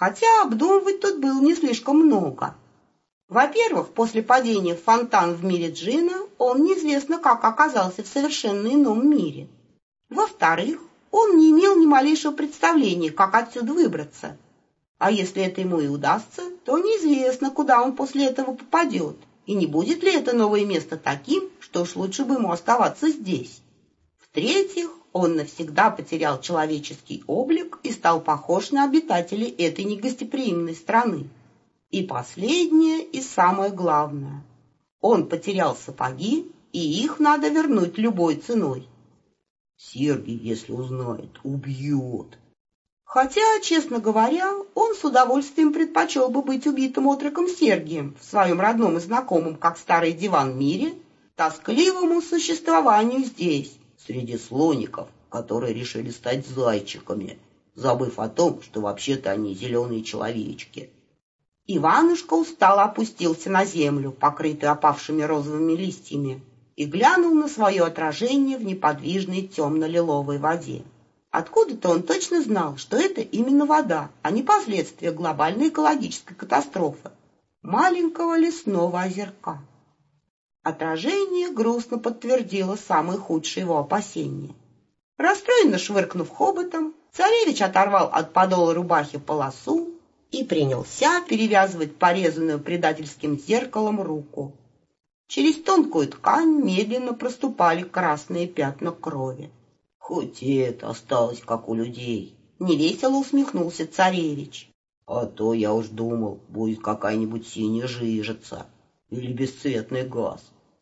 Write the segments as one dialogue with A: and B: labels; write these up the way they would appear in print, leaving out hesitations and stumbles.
A: хотя обдумывать тут было не слишком много. Во-первых, после падения в фонтан в мире джина он неизвестно как оказался в совершенно ином мире. Во-вторых, он не имел ни малейшего представления, как отсюда выбраться. А если это ему и удастся, то неизвестно, куда он после этого попадет, и не будет ли это новое место таким, что уж лучше бы ему оставаться здесь. В-третьих, он навсегда потерял человеческий облик и стал похож на обитателей этой негостеприимной страны. И последнее, и самое главное. Он потерял сапоги, и их надо вернуть любой ценой.
B: Сергий, если узнает, убьет.
A: Хотя, честно говоря, он с удовольствием предпочел бы быть убитым отроком Сергием в своем родном и знакомом, как старый диван, мире, тоскливому существованию здесь,
B: среди слоников, которые решили стать зайчиками, забыв о том, что вообще-то они зеленые человечки.
A: Иванушка устало опустился на землю, покрытую опавшими розовыми листьями, и глянул на свое отражение в неподвижной темно-лиловой воде. Откуда-то он точно знал, что это именно вода, а не последствия глобальной экологической катастрофы маленького лесного озерка. Отражение грустно подтвердило самые худшие его опасения. Расстроенно швыркнув хоботом, царевич оторвал от подола рубахи полосу и принялся перевязывать порезанную предательским зеркалом руку. Через тонкую ткань медленно проступали красные пятна крови.
B: Хоть и это осталось, как у людей.
A: Невесело усмехнулся царевич.
B: А то я уж думал, будет какая-нибудь синяя жижица или бесцветный газ.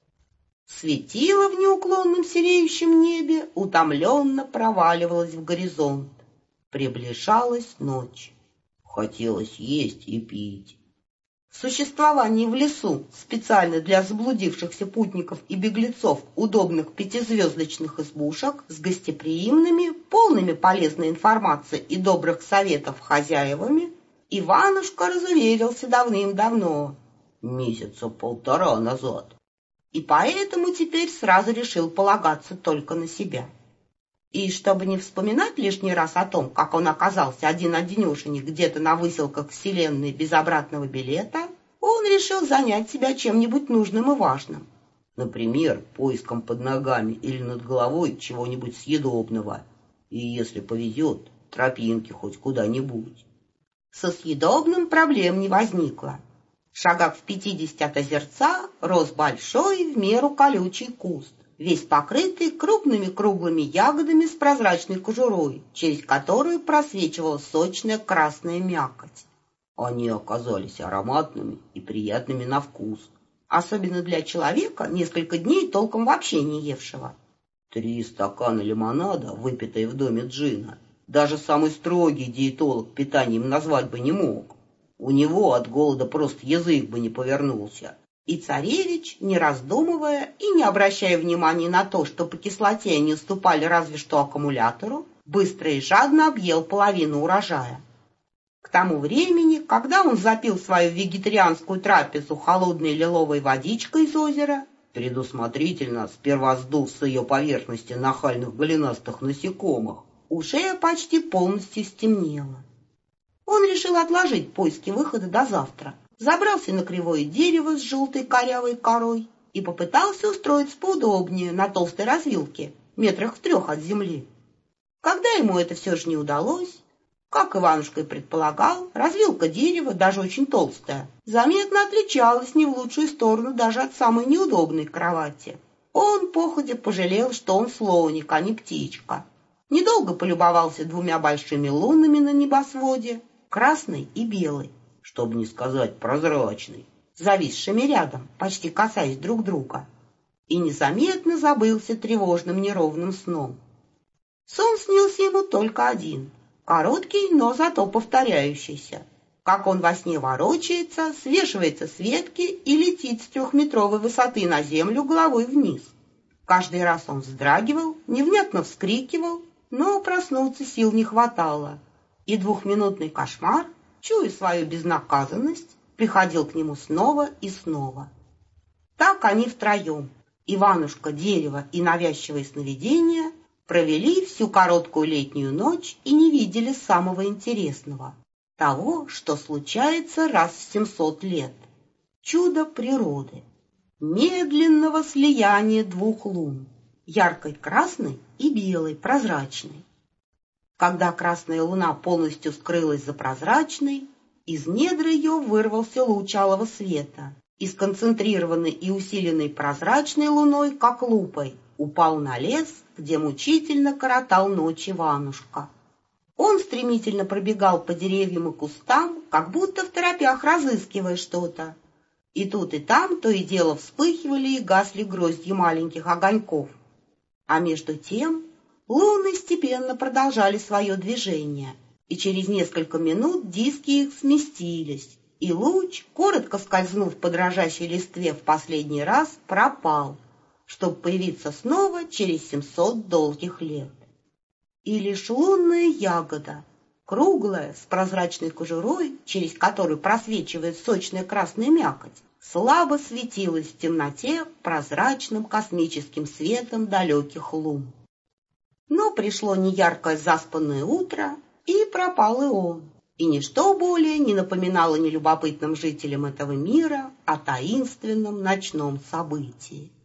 A: Светило в неуклонном сереющем небе утомленно проваливалось в горизонт. Приближалась ночь.
B: Хотелось есть и пить.
A: Существование в лесу специально для заблудившихся путников и беглецов удобных пятизвездочных избушек с гостеприимными, полными полезной информации и добрых советов хозяевами Иванушка разуверился давным-давно,
B: месяца 1,5 назад,
A: и поэтому теперь сразу решил полагаться только на себя. И чтобы не вспоминать лишний раз о том, как он оказался один-одинешенек где-то на выселках вселенной без обратного билета, он решил занять себя чем-нибудь нужным и важным.
B: Например, поиском под ногами или над головой чего-нибудь съедобного. И, если повезет, тропинки хоть куда-нибудь.
A: Со съедобным проблем не возникло. В шагах в 50 от озерца рос большой в меру колючий куст, весь покрытый крупными круглыми ягодами с прозрачной кожурой, через которую просвечивала сочная красная мякоть.
B: Они оказались ароматными и приятными на вкус,
A: особенно для человека, несколько дней толком вообще не евшего.
B: 3 стакана лимонада, выпитые в доме джина, даже самый строгий диетолог питанием назвать бы не мог. У него от голода просто язык бы не повернулся.
A: И царевич, не раздумывая и не обращая внимания на то, что по кислоте они уступали разве что аккумулятору, быстро и жадно объел половину урожая. К тому времени, когда он запил свою вегетарианскую трапезу холодной лиловой водичкой из озера,
B: предусмотрительно сперва сдув с ее поверхности нахальных голенастых насекомых,
A: уже почти полностью стемнело. Он решил отложить поиски выхода до завтра, забрался на кривое дерево с желтой корявой корой и попытался устроиться поудобнее на толстой развилке, метрах в 3 от земли. Когда ему это все же не удалось, как Иванушка и предполагал, развилка дерева, даже очень толстая, заметно отличалась не в лучшую сторону даже от самой неудобной кровати. Он походя пожалел, что он слоник, а не птичка. Недолго полюбовался 2 большими лунами на небосводе, красной и белой,
B: чтобы не сказать прозрачной,
A: зависшими рядом, почти касаясь друг друга, и незаметно забылся тревожным неровным сном. Сон снился ему только один, короткий, но зато повторяющийся, как он во сне ворочается, свешивается с ветки и летит с 3-метровой высоты на землю головой вниз. Каждый раз он вздрагивал, невнятно вскрикивал, но проснуться сил не хватало, и 2-минутный кошмар, чуя свою безнаказанность, приходил к нему снова и снова. Так они втроем, Иванушка, дерево и навязчивые сновидения, провели всю короткую летнюю ночь и не видели самого интересного. того, что случается раз в 700 лет. Чудо природы, медленного слияния двух лун, яркой красной и белой прозрачной. Когда красная луна полностью скрылась за прозрачной, из недр ее вырвался луч алого света и, сконцентрированный и усиленный прозрачной луной, как лупой, упал на лес, где мучительно коротал ночь Иванушка. Он стремительно пробегал по деревьям и кустам, как будто второпях разыскивая что-то. И тут и там то и дело вспыхивали и гасли гроздья маленьких огоньков. А между тем луны степенно продолжали свое движение, и через несколько минут диски их сместились, и луч, коротко скользнув по дрожащей листве в последний раз, пропал, чтобы появиться снова через 700 долгих лет. И лишь лунная ягода, круглая, с прозрачной кожурой, через которую просвечивает сочная красная мякоть, слабо светилась в темноте прозрачным космическим светом далеких лун. Но пришло неяркое заспанное утро, и пропал и он, и ничто более не напоминало нелюбопытным жителям этого мира о таинственном ночном событии.